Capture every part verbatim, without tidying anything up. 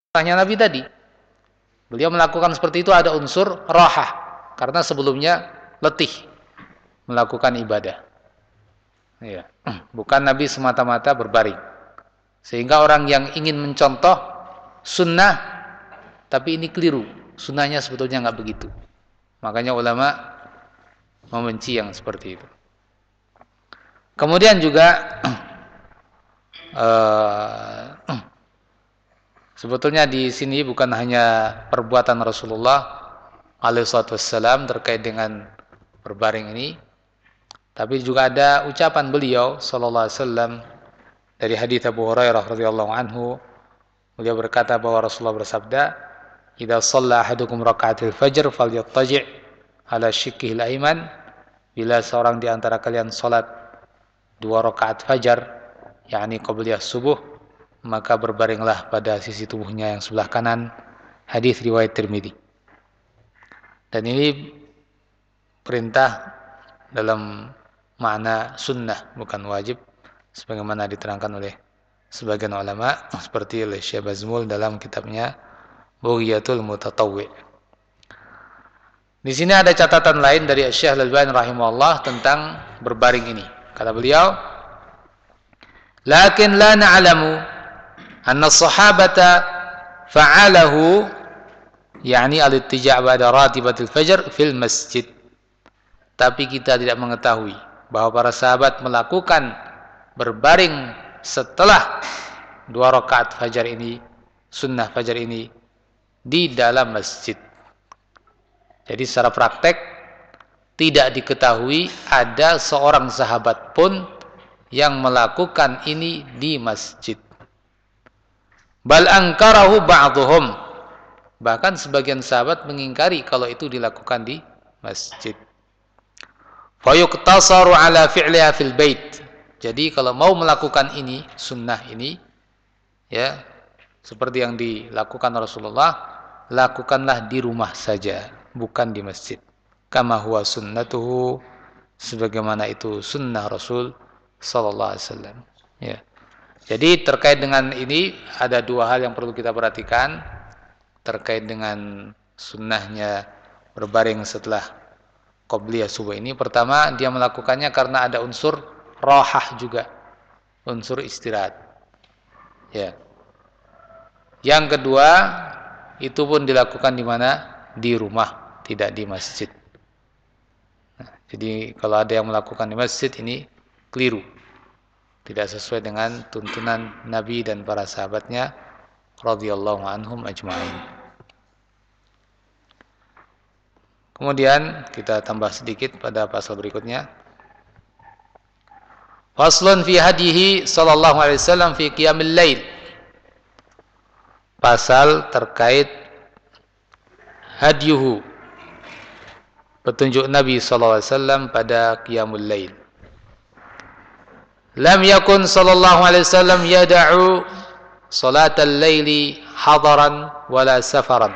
Tanya Nabi tadi. Beliau melakukan seperti itu ada unsur rahah karena sebelumnya letih melakukan ibadah. Ya. Bukan Nabi semata-mata berbaring. Sehingga orang yang ingin mencontoh sunnah tapi ini keliru. Sunnahnya sebetulnya nggak begitu. Makanya ulama membenci yang seperti itu. Kemudian juga uh, sebetulnya di sini bukan hanya perbuatan Rasulullah alaihi wassalam terkait dengan berbaring ini, tapi juga ada ucapan beliau sallallahu alaihi wasallam dari hadits Abu Hurairah radhiyallahu anhu. Beliau berkata bahwa Rasulullah bersabda, "Idza shalla ahadukum raka'atil fajr falyattaji' ala shiqqihil aiman." Bila seorang di antara kalian salat dua rakaat fajar, yakni qabliyah subuh, maka berbaringlah pada sisi tubuhnya yang sebelah kanan. Hadis riwayat Tirmidzi. Dan ini perintah dalam makna sunnah, bukan wajib, sebagaimana diterangkan oleh sebagian ulama, seperti oleh Syekh Bazmul dalam kitabnya Bughiyatul Mutatawwi'. Di sini ada catatan lain dari Syekh Al-Albani rahimahullah tentang berbaring ini. Kata beliau, "Lakin la na'lamu anna as-sahabata fa'alahu, yakni al-ittija' ba'da ratibatil fajr fil masjid." Tapi kita tidak mengetahui bahwa para sahabat melakukan berbaring setelah dua rakaat fajar ini, sunnah fajar ini, di dalam masjid. Jadi secara praktek tidak diketahui ada seorang sahabat pun yang melakukan ini di masjid. Bal angkarahu ba'dhum. Bahkan sebagian sahabat mengingkari kalau itu dilakukan di masjid. Fa yuqtasaru ala fi'liha fil bait. Jadi kalau mau melakukan ini, sunnah ini, ya, seperti yang dilakukan Rasulullah, lakukanlah di rumah saja, bukan di masjid. Kama huwa sunnatuhu, sebagaimana itu sunnah Rasul sallallahu alaihi wasallam. Ya. Jadi terkait dengan ini ada dua hal yang perlu kita perhatikan terkait dengan sunnahnya berbaring setelah qabliyah subuh ini. Pertama, dia melakukannya karena ada unsur rahah juga, unsur istirahat. Ya. Yang kedua, itu pun dilakukan di mana? Di rumah, tidak di masjid. Nah, jadi kalau ada yang melakukan di masjid ini keliru. Tidak sesuai dengan tuntunan Nabi dan para sahabatnya radhiyallahu anhum ajma'in. Kemudian kita tambah sedikit pada pasal berikutnya. Faslun fi hadihi sallallahu alaihi wasallam fi qiyamil lail. Pasal terkait hadyuhu, petunjuk Nabi sallallahu alaihi wasallam pada qiyamul lail. Lam yakun sallallahu alaihi wasallam yada'u salatal laili hadaran wala safaran.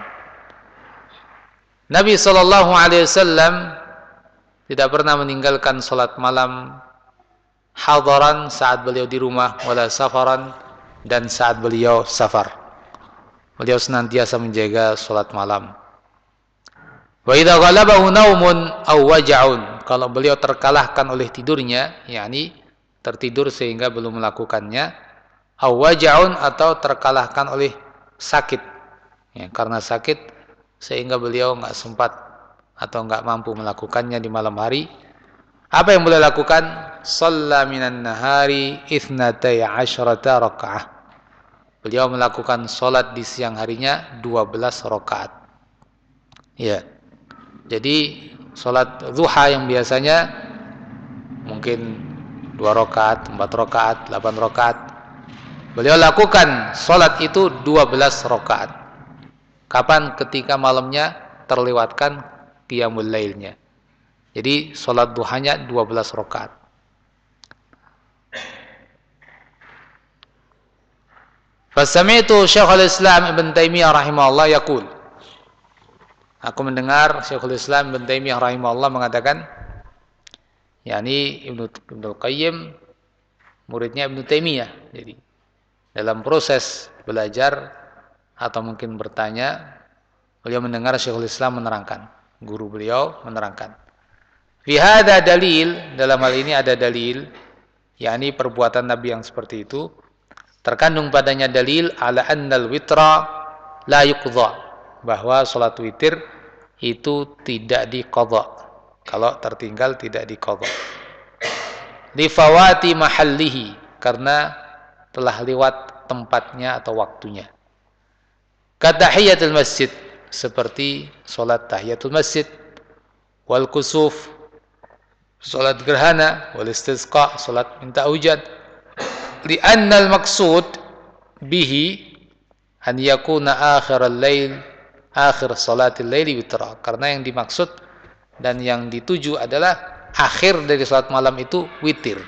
Nabi sallallahu alaihi wasallam tidak pernah meninggalkan salat malam hadaran saat beliau di rumah, wala safaran, dan saat beliau safar. Beliau senantiasa menjaga salat malam. Wa idza ghalabahu naumun aw waja'un, kalau beliau terkalahkan oleh tidurnya, yakni tertidur sehingga belum melakukannya, aw waja'un, atau terkalahkan oleh sakit, ya, karena sakit sehingga beliau enggak sempat atau enggak mampu melakukannya di malam hari, apa yang beliau lakukan? Shalla minan nahari ithnatay asyrata rakaah. Beliau melakukan salat di siang harinya dua belas rakaat. Ya. Jadi salat duha yang biasanya mungkin dua rakaat, empat rakaat, delapan rakaat, beliau lakukan salat itu dua belas rakaat. Kapan? Ketika malamnya terlewatkan qiyamul lailnya. Jadi salat duhanya dua belas rakaat. Fasami'tu Syekhul Islam Ibn Taimiyah rahimahullah yaqul. Aku mendengar Syekhul Islam Ibn Taimiyah rahimahullah mengatakan, yakni Ibnu Ibnu Qayyim muridnya Ibnu Taimiyah. Jadi dalam proses belajar atau mungkin bertanya, beliau mendengar Syekhul Islam menerangkan, guru beliau menerangkan. Fi hadza dalil, dalam hal ini ada dalil, yakni perbuatan Nabi yang seperti itu terkandung padanya dalil ala annal witra la yuqdha, bahwa salat witir itu tidak diqadha, kalau tertinggal tidak diqadha. Li fawati mahallihi, karena telah lewat tempatnya atau waktunya. Katahiyatul masjid, seperti salat tahiyatul masjid, wal kusuf, salat gerhana, wal istisqa, salat minta hujan. Li'anna al-maqsud bihi an yakuna akhir al-lail, akhir salatil laili witra, karena yang dimaksud dan yang dituju adalah akhir dari salat malam itu witir.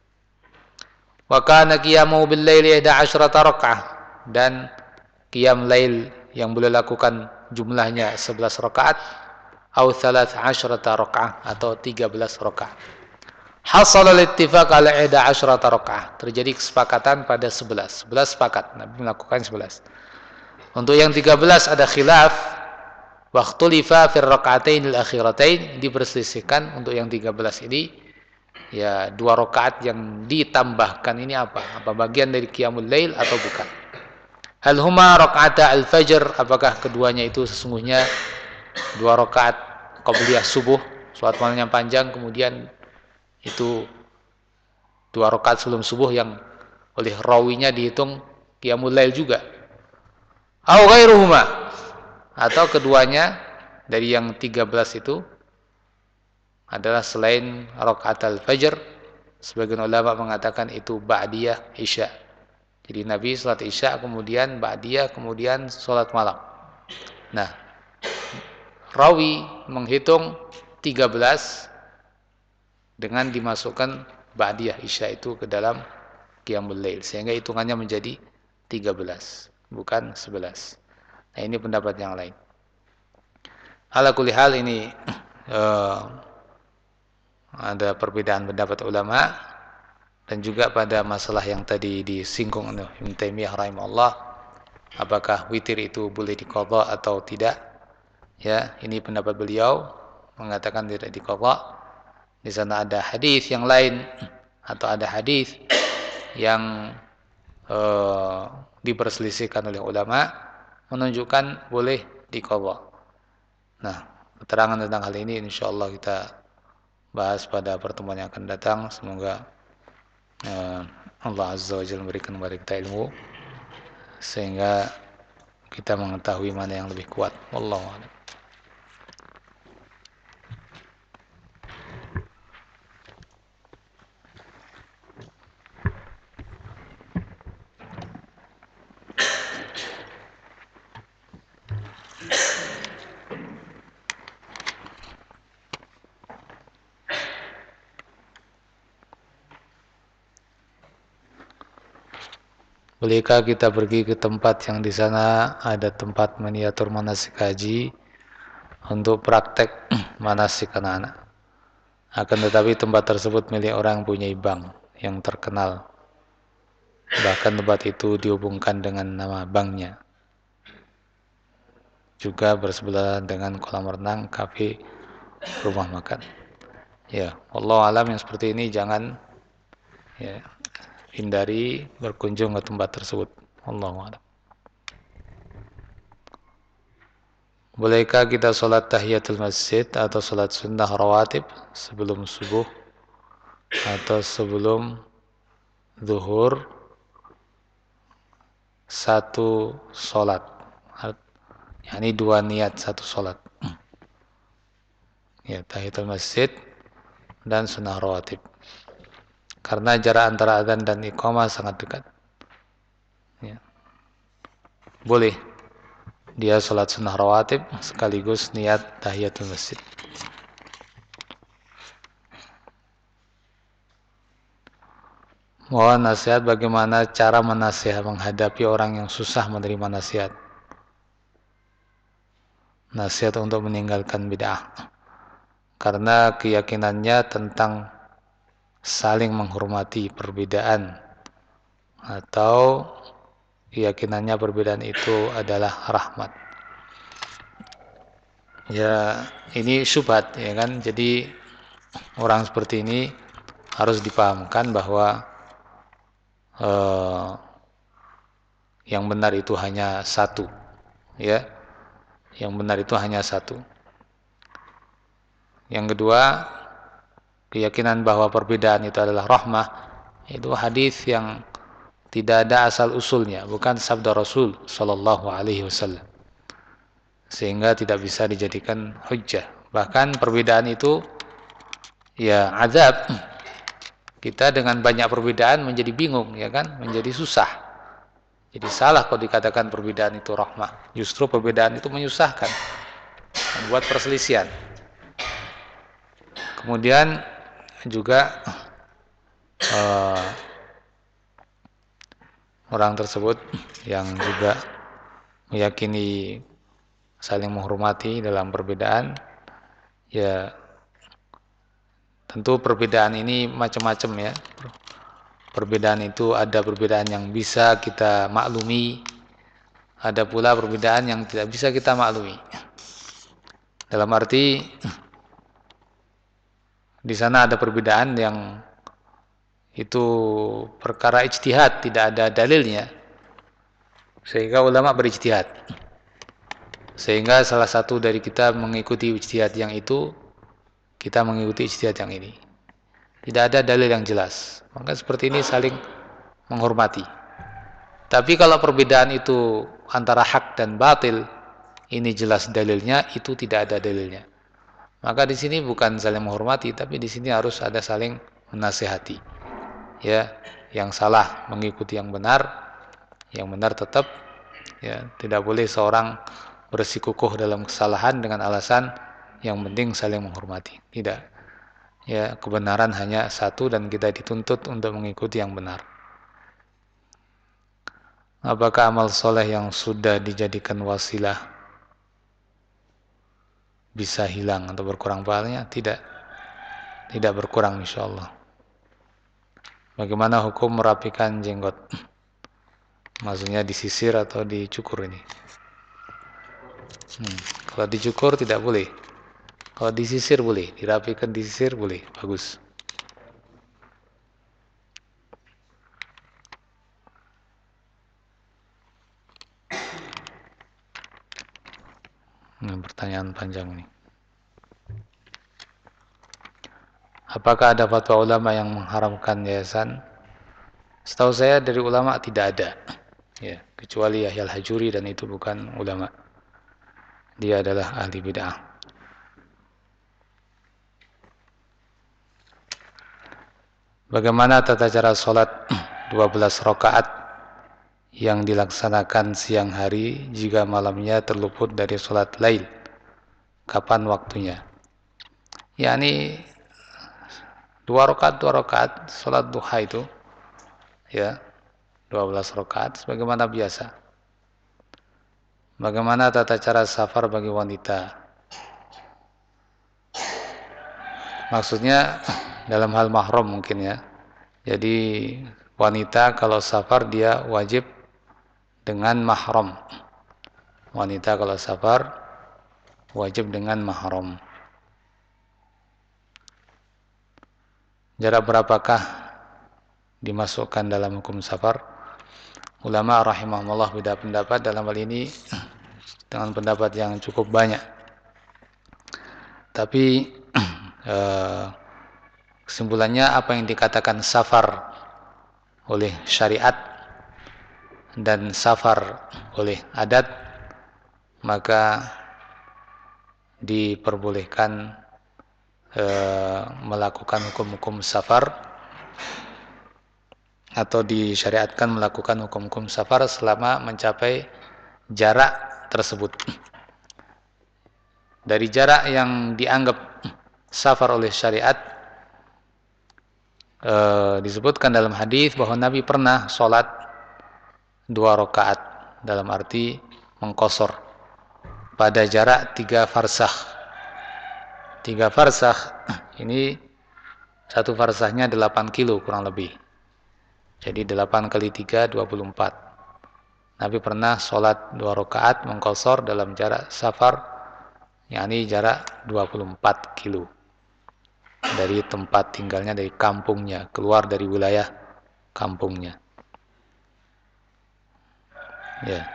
Wa kana qiyamu bil laili ihda asyrata rakaah, dan qiyam lail yang beliau lakukan jumlahnya sebelas rakaat, atau thalath asyrata rakaah, atau tiga belas rakaat. Hasal al-ittifaq ala ihda asyrata rakaah, terjadi kesepakatan pada sebelas. sebelas sepakat, Nabi melakukan sebelas. Untuk yang tiga belas ada khilaf, waqtulifa fi rak'atain al-akhiratain, diperselisihkan untuk yang tiga belas ini, ya dua rakaat yang ditambahkan ini apa? Apa bagian dari qiyamul lail atau bukan? Hal huma rak'ata al-fajr, apakah keduanya itu sesungguhnya dua rakaat qabliyah subuh, salat malam yang panjang, kemudian itu dua rakaat sebelum subuh yang oleh rawinya dihitung qiyamul lail juga. Au ghairuhuma, atau keduanya dari yang tiga belas itu adalah selain rakaat al-fajr. Sebagian ulama mengatakan itu ba'diyah isya. Jadi Nabi salat isya, kemudian ba'diyah, kemudian salat malam. Nah, rawi menghitung tiga belas dengan dimasukkan ba'diyah isya itu ke dalam qiyamul lail, sehingga hitungannya menjadi tiga belas, bukan sebelas. Nah, ini pendapat yang lain. Ala kulli hal ini uh, ada perbedaan pendapat ulama, dan juga pada masalah yang tadi disinggung oleh Ibnu Taimiyah rahimahullah, apakah witir itu boleh diqadha atau tidak? Ya, ini pendapat beliau mengatakan tidak diqadha. Di sana ada hadis yang lain, atau ada hadis yang uh, diperselisihkan oleh ulama menunjukkan boleh diqadha. Nah, keterangan tentang hal ini insyaallah kita bahas pada pertemuan yang akan datang. Semoga uh, Allah Azza wa Jalla memberikan kepada kita ilmu sehingga kita mengetahui mana yang lebih kuat. Wallahu a'lam. Bolehkah kita pergi ke tempat yang di sana ada tempat miniatur manasik haji untuk praktek manasik anak-anak? Akan tetapi tempat tersebut milik orang yang punya bank yang terkenal. Bahkan tempat itu dihubungkan dengan nama banknya. Juga bersebelahan dengan kolam renang, kafe, rumah makan. Ya, wallahu alam, yang seperti ini jangan ya, hindari berkunjung ke tempat tersebut. Allahu a'lam. Bolehkah kita sholat tahiyatul masjid atau sholat sunnah rawatib sebelum subuh atau sebelum zuhur satu sholat? Yani dua niat satu sholat. Ya, tahiyatul masjid dan sunnah rawatib. Karena jarak antara adzan dan iqamah sangat dekat. Ya. Boleh dia sholat sunnah rawatib sekaligus niat tahiyatul masjid. Mohon nasihat bagaimana cara menasihat menghadapi orang yang susah menerima nasihat. Nasihat untuk meninggalkan bid'ah. Karena keyakinannya tentang saling menghormati perbedaan atau keyakinannya perbedaan itu adalah rahmat. Ya, ini syubhat ya kan. Jadi orang seperti ini harus dipahamkan bahwa eh, yang benar itu hanya satu, ya. Yang benar itu hanya satu. Yang kedua, keyakinan bahwa perbedaan itu adalah rahmah, itu hadis yang tidak ada asal usulnya, bukan sabda Rasul sallallahu alaihi wasallam. Sehingga tidak bisa dijadikan hujjah. Bahkan perbedaan itu ya azab. Kita dengan banyak perbedaan menjadi bingung, ya kan? Menjadi susah. Jadi salah kalau dikatakan perbedaan itu rahmah. Justru perbedaan itu menyusahkan, membuat perselisihan. Kemudian juga uh, orang tersebut yang juga meyakini saling menghormati dalam perbedaan, ya tentu perbedaan ini macam-macam ya. Perbedaan itu ada perbedaan yang bisa kita maklumi, ada pula perbedaan yang tidak bisa kita maklumi. Dalam arti di sana ada perbedaan yang itu perkara ijtihad, tidak ada dalilnya, sehingga ulama berijtihad. Sehingga salah satu dari kita mengikuti ijtihad yang itu, kita mengikuti ijtihad yang ini. Tidak ada dalil yang jelas. Maka seperti ini saling menghormati. Tapi kalau perbedaan itu antara hak dan batil, ini jelas dalilnya, itu tidak ada dalilnya. Maka di sini bukan saling menghormati, tapi di sini harus ada saling menasihati. Ya, yang salah mengikuti yang benar, yang benar tetap, ya, tidak boleh seorang bersikukuh dalam kesalahan dengan alasan yang penting saling menghormati. Tidak. Ya, kebenaran hanya satu dan kita dituntut untuk mengikuti yang benar. Apakah amal soleh yang sudah dijadikan wasilah bisa hilang atau berkurang pahalanya? Tidak. Tidak berkurang insyaallah. Bagaimana hukum merapikan jenggot? Maksudnya disisir atau dicukur ini? Hmm. Kalau dicukur tidak boleh. Kalau disisir boleh, dirapikan disisir boleh, bagus. Ini pertanyaan panjang ini. Apakah ada fatwa ulama yang mengharamkan yayasan? Setahu saya dari ulama tidak ada. Ya, kecuali Yahya Al-Hajuri dan itu bukan ulama. Dia adalah ahli bid'ah. Bagaimana tata cara sholat dua belas rakaat yang dilaksanakan siang hari jika malamnya terluput dari sholat lail? Kapan waktunya? Yani dua rakaat dua rakaat sholat duha itu, ya, dua belas rakaat sebagaimana biasa. Bagaimana tata cara safar bagi wanita? Maksudnya dalam hal mahram mungkin ya. Jadi wanita kalau safar dia wajib dengan mahram. Wanita kalau safar wajib dengan mahram. Jarak berapakah dimasukkan dalam hukum safar? Ulama rahimahumullah beda pendapat dalam hal ini dengan pendapat yang cukup banyak. Tapi eh, kesimpulannya apa yang dikatakan safar oleh syariat dan safar oleh adat, maka diperbolehkan e, melakukan hukum-hukum safar atau disyariatkan melakukan hukum-hukum safar selama mencapai jarak tersebut. Dari jarak yang dianggap safar oleh syariat, e, disebutkan dalam hadis bahwa Nabi pernah sholat dua rakaat, dalam arti mengqasar pada jarak tiga farsakh. Tiga farsakh ini satu farsahnya delapan kilo kurang lebih. Jadi delapan kali tiga dua puluh empat. Nabi pernah sholat dua rakaat mengqashar dalam jarak safar, yakni jarak dua puluh empat kilo dari tempat tinggalnya, dari kampungnya, keluar dari wilayah kampungnya. Ya.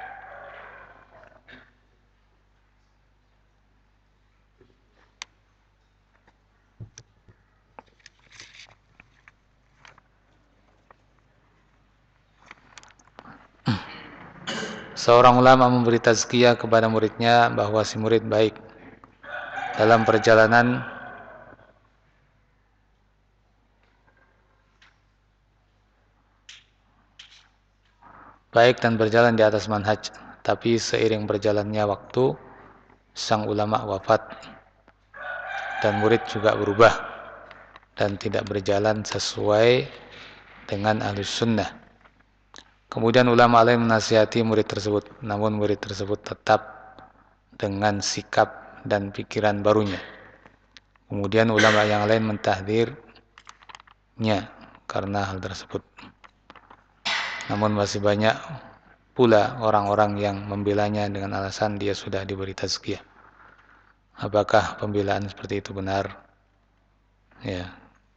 Seorang ulama memberi tazkiyah kepada muridnya bahwa si murid baik dalam perjalanan baik dan berjalan di atas manhaj, tapi seiring berjalannya waktu sang ulama wafat dan murid juga berubah dan tidak berjalan sesuai dengan ahlus sunnah. Kemudian ulama lain menasihati murid tersebut, namun murid tersebut tetap dengan sikap dan pikiran barunya. Kemudian ulama yang lain mentahdirnya karena hal tersebut. Namun masih banyak pula orang-orang yang membelanya dengan alasan dia sudah diberi tazkiyah. Apakah pembelaan seperti itu benar? Ya.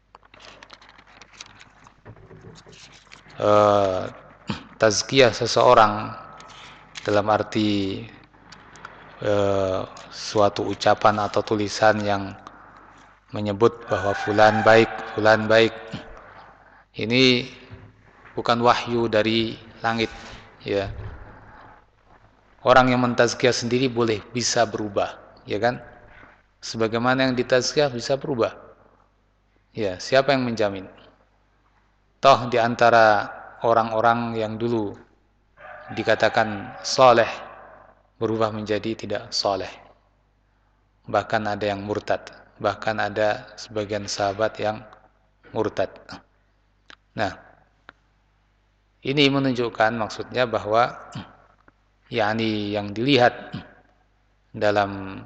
Uh, tazkiyah seseorang dalam arti uh, suatu ucapan atau tulisan yang menyebut bahwa fulan baik, fulan baik, ini bukan wahyu dari langit, ya. Orang yang mentazkiyah sendiri boleh bisa berubah, ya kan? Sebagaimana yang ditazkiyah bisa berubah. Ya, siapa yang menjamin? Toh di antara orang-orang yang dulu dikatakan soleh berubah menjadi tidak soleh. Bahkan ada yang murtad. Bahkan ada sebagian sahabat yang murtad. Nah, ini menunjukkan maksudnya bahwa yakni yang dilihat dalam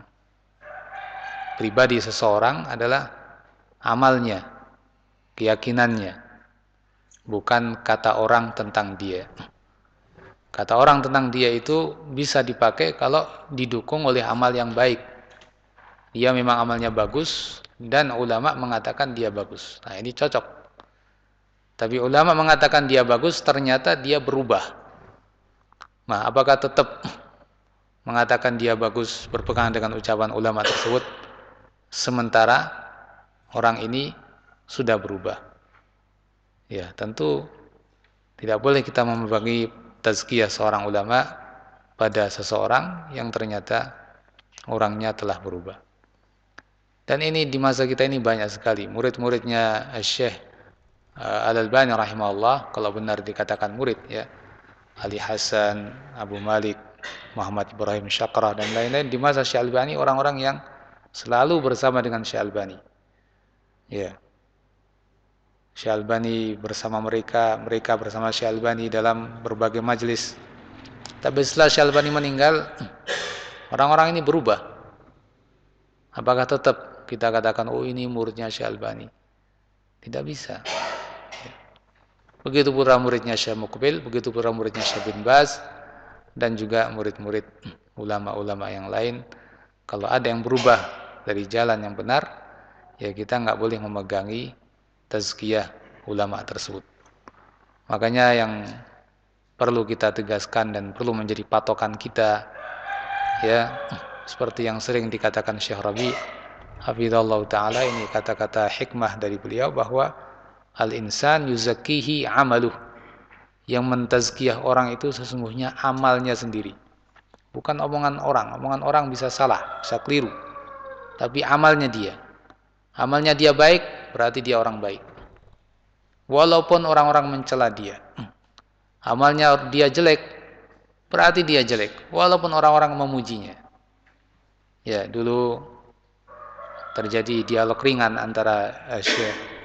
pribadi seseorang adalah amalnya, keyakinannya, bukan kata orang tentang dia. Kata orang tentang dia itu bisa dipakai kalau didukung oleh amal yang baik. Dia memang amalnya bagus dan ulama mengatakan dia bagus. Nah, ini cocok. Tapi ulama mengatakan dia bagus, ternyata dia berubah. Nah, apakah tetap mengatakan dia bagus berpegang dengan ucapan ulama tersebut sementara orang ini sudah berubah? Ya, tentu tidak boleh kita membagi tazkiyah seorang ulama pada seseorang yang ternyata orangnya telah berubah. Dan ini di masa kita ini banyak sekali murid-muridnya Syekh Al-Albani rahimahullah, kalau benar dikatakan murid, ya, Ali Hasan, Abu Malik, Muhammad Ibrahim Syakrah dan lain-lain. Di masa Syekh Al-Albani orang-orang yang selalu bersama dengan Syekh Al-Albani. Ya. Syekh Al-Albani bersama mereka, mereka bersama Syekh Al-Albani dalam berbagai majelis. Tapi setelah Syekh Al-Albani meninggal, orang-orang ini berubah. Apakah tetap kita katakan, oh ini muridnya Syekh Al-Albani? Tidak bisa. Begitu pula muridnya Syekh Muqbil, begitu pula muridnya Syekh bin Baz, dan juga murid-murid ulama-ulama yang lain. Kalau ada yang berubah dari jalan yang benar, ya kita nggak boleh memegangi tazkiyah ulama tersebut. Makanya yang perlu kita tegaskan dan perlu menjadi patokan kita, ya, seperti yang sering dikatakan Syekh Rabi hafizallahu taala, ini kata-kata hikmah dari beliau bahwa al-insan yuzakkihi amaluh. Yang mentazkiyah orang itu sesungguhnya amalnya sendiri. Bukan omongan orang. Omongan orang bisa salah, bisa keliru. Tapi amalnya dia. Amalnya dia baik, berarti dia orang baik. Walaupun orang-orang mencela dia. Amalnya dia jelek, berarti dia jelek. Walaupun orang-orang memujinya. Ya, dulu terjadi dialog ringan antara Syekh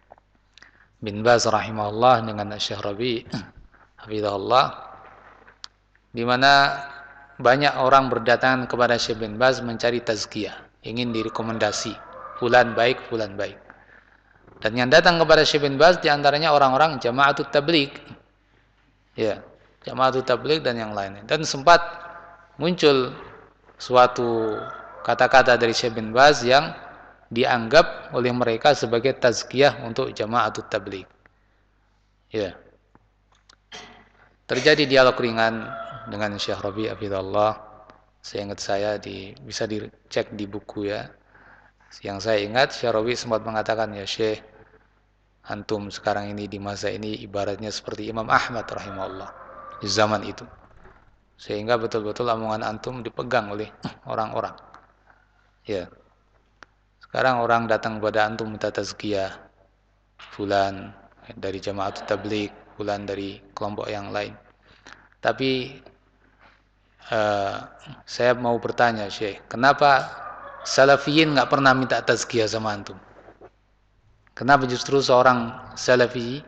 bin Baz rahimahullah dengan Syekh Rabi hafizahullah, di mana banyak orang berdatangan kepada Syekh bin Baz mencari tazkiyah, ingin direkomendasi fulan baik, fulan baik. Dan yang datang kepada Syekh bin Baz diantaranya orang-orang Jama'atut Tabligh. Ya. Jamaatul Tabligh dan yang lainnya. Dan sempat muncul suatu kata-kata dari Syekh bin Baz yang dianggap oleh mereka sebagai tazkiyah untuk Jamaatul Tabligh. Ya. Terjadi dialog ringan dengan Syekh Rabi' hafizallah. Seingat saya di bisa dicek di buku ya. Yang saya ingat Syekh Rabi' sempat mengatakan, ya Syekh, antum sekarang ini di masa ini ibaratnya seperti Imam Ahmad rahimahullah di zaman itu. Sehingga betul-betul omongan antum dipegang oleh orang-orang. Ya. Sekarang orang datang kepada antum minta tazkiyah. Fulan dari Jamaatul Tabligh, fulan dari kelompok yang lain. Tapi uh, saya mau bertanya, Syekh, kenapa Salafiyin nggak pernah minta tazkiyah sama antum? Kenapa justru seorang Salafi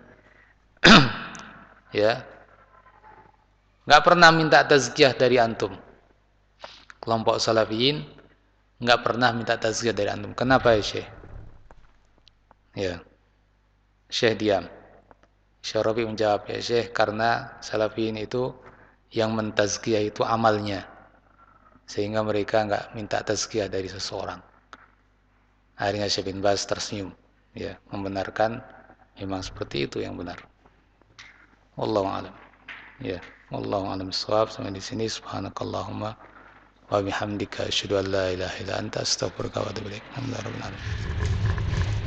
ya nggak pernah minta tazkiyah dari antum? Kelompok Salafiyin nggak pernah minta tazkiyah dari antum. Kenapa ya Syekh? Ya, Syekh diam. Syekh Rabi menjawab, ya Syekh, karena Salafiyin itu yang mentazkiyah itu amalnya, sehingga mereka nggak minta tazkiyah dari seseorang. Akhirnya Syekh bin Baz tersenyum, ya, membenarkan memang seperti itu yang benar. Wallahu a'lam. Ya, wallahu a'lam bissawab. Sampai di sini, subhanakallahumma wa bihamdika asyhadu an la ilaha illa anta astaghfiruka wa atubu ilaik. Alhamdulillahirabbil alamin.